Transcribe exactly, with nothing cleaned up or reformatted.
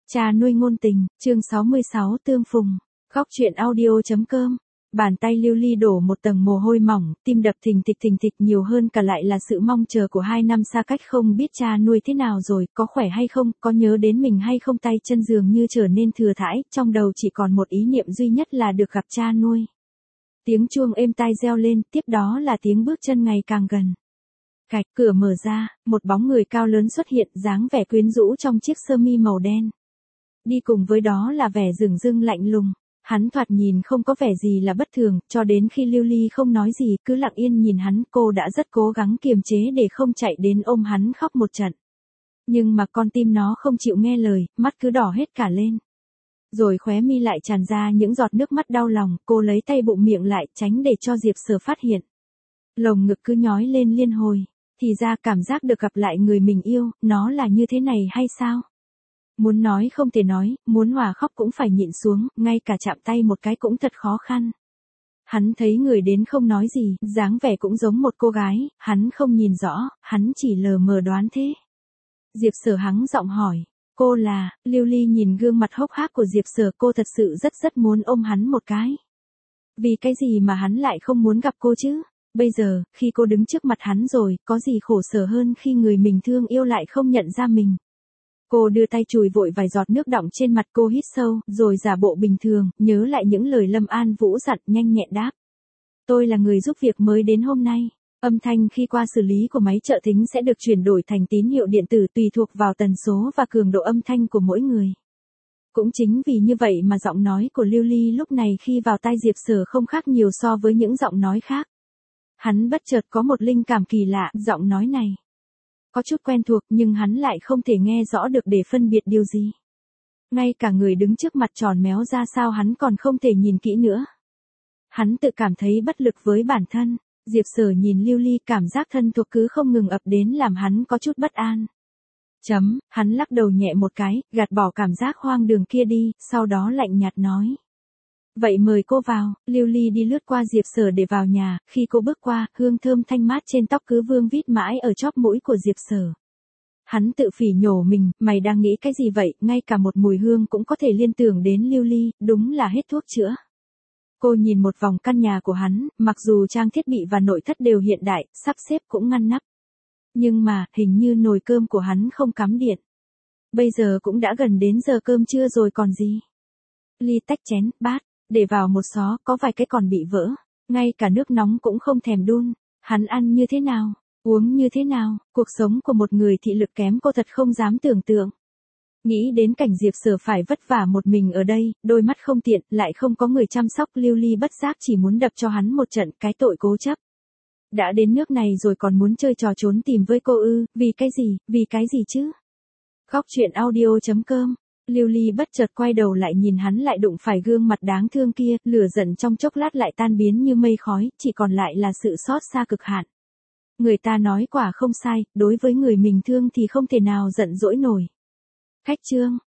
Cha nuôi ngôn tình, chương sáu mươi sáu tương phùng. Góc truyện audio.com. Bàn tay Lưu Ly đổ một tầng mồ hôi mỏng, tim đập thình thịch thình thịch nhiều hơn cả lại là sự mong chờ của hai năm xa cách, không biết cha nuôi thế nào rồi, có khỏe hay không, có nhớ đến mình hay không, tay chân dường như trở nên thừa thãi, trong đầu chỉ còn một ý niệm duy nhất là được gặp cha nuôi. Tiếng chuông êm tai reo lên, tiếp đó là tiếng bước chân ngày càng gần. Cạch, cửa mở ra, một bóng người cao lớn xuất hiện, dáng vẻ quyến rũ trong chiếc sơ mi màu đen. Đi cùng với đó là vẻ dửng dưng lạnh lùng. Hắn thoạt nhìn không có vẻ gì là bất thường, cho đến khi Lưu Ly không nói gì, cứ lặng yên nhìn hắn, cô đã rất cố gắng kiềm chế để không chạy đến ôm hắn khóc một trận. Nhưng mà con tim nó không chịu nghe lời, mắt cứ đỏ hết cả lên. Rồi khóe mi lại tràn ra những giọt nước mắt đau lòng, cô lấy tay bụng miệng lại, tránh để cho Diệp Sở phát hiện. Lồng ngực cứ nhói lên liên hồi, thì ra cảm giác được gặp lại người mình yêu, nó là như thế này hay sao? Muốn nói không thể nói, muốn hòa khóc cũng phải nhịn xuống, ngay cả chạm tay một cái cũng thật khó khăn. Hắn thấy người đến không nói gì, dáng vẻ cũng giống một cô gái, hắn không nhìn rõ, hắn chỉ lờ mờ đoán thế. Diệp Sở hắng giọng hỏi, cô là, Lưu Ly nhìn gương mặt hốc hác của Diệp Sở, cô thật sự rất rất muốn ôm hắn một cái. Vì cái gì mà hắn lại không muốn gặp cô chứ? Bây giờ, khi cô đứng trước mặt hắn rồi, có gì khổ sở hơn khi người mình thương yêu lại không nhận ra mình. Cô đưa tay chùi vội vài giọt nước đọng trên mặt, cô hít sâu, rồi giả bộ bình thường, nhớ lại những lời Lâm An Vũ dặn, nhanh nhẹn đáp. Tôi là người giúp việc mới đến hôm nay. Âm thanh khi qua xử lý của máy trợ thính sẽ được chuyển đổi thành tín hiệu điện tử tùy thuộc vào tần số và cường độ âm thanh của mỗi người. Cũng chính vì như vậy mà giọng nói của Lưu Ly lúc này khi vào tai Diệp Sở không khác nhiều so với những giọng nói khác. Hắn bất chợt có một linh cảm kỳ lạ, giọng nói này có chút quen thuộc nhưng hắn lại không thể nghe rõ được để phân biệt điều gì. Ngay cả người đứng trước mặt tròn méo ra sao hắn còn không thể nhìn kỹ nữa. Hắn tự cảm thấy bất lực với bản thân. Diệp Sở nhìn Lưu Ly, cảm giác thân thuộc cứ không ngừng ập đến làm hắn có chút bất an. Chấm, hắn lắc đầu nhẹ một cái, gạt bỏ cảm giác hoang đường kia đi, sau đó lạnh nhạt nói. Vậy mời cô vào. Lưu Ly đi lướt qua Diệp Sở để vào nhà, khi cô bước qua, hương thơm thanh mát trên tóc cứ vương vít mãi ở chóp mũi của Diệp Sở. Hắn tự phỉ nhổ mình, mày đang nghĩ cái gì vậy, ngay cả một mùi hương cũng có thể liên tưởng đến Lưu Ly, đúng là hết thuốc chữa. Cô nhìn một vòng căn nhà của hắn, mặc dù trang thiết bị và nội thất đều hiện đại, sắp xếp cũng ngăn nắp. Nhưng mà, hình như nồi cơm của hắn không cắm điện. Bây giờ cũng đã gần đến giờ cơm trưa rồi còn gì. Ly tách chén, bát, để vào một xó, có vài cái còn bị vỡ. Ngay cả nước nóng cũng không thèm đun. Hắn ăn như thế nào? Uống như thế nào? Cuộc sống của một người thị lực kém cô thật không dám tưởng tượng. Nghĩ đến cảnh Diệp Sở phải vất vả một mình ở đây, đôi mắt không tiện, lại không có người chăm sóc, Lưu Ly bất giác chỉ muốn đập cho hắn một trận, cái tội cố chấp. Đã đến nước này rồi còn muốn chơi trò trốn tìm với cô ư, vì cái gì, vì cái gì chứ? Góc truyện audio.com. Lưu Ly bất chợt quay đầu lại nhìn hắn, lại đụng phải gương mặt đáng thương kia, lửa giận trong chốc lát lại tan biến như mây khói, chỉ còn lại là sự xót xa cực hạn. Người ta nói quả không sai, đối với người mình thương thì không thể nào giận dỗi nổi. Khách trương,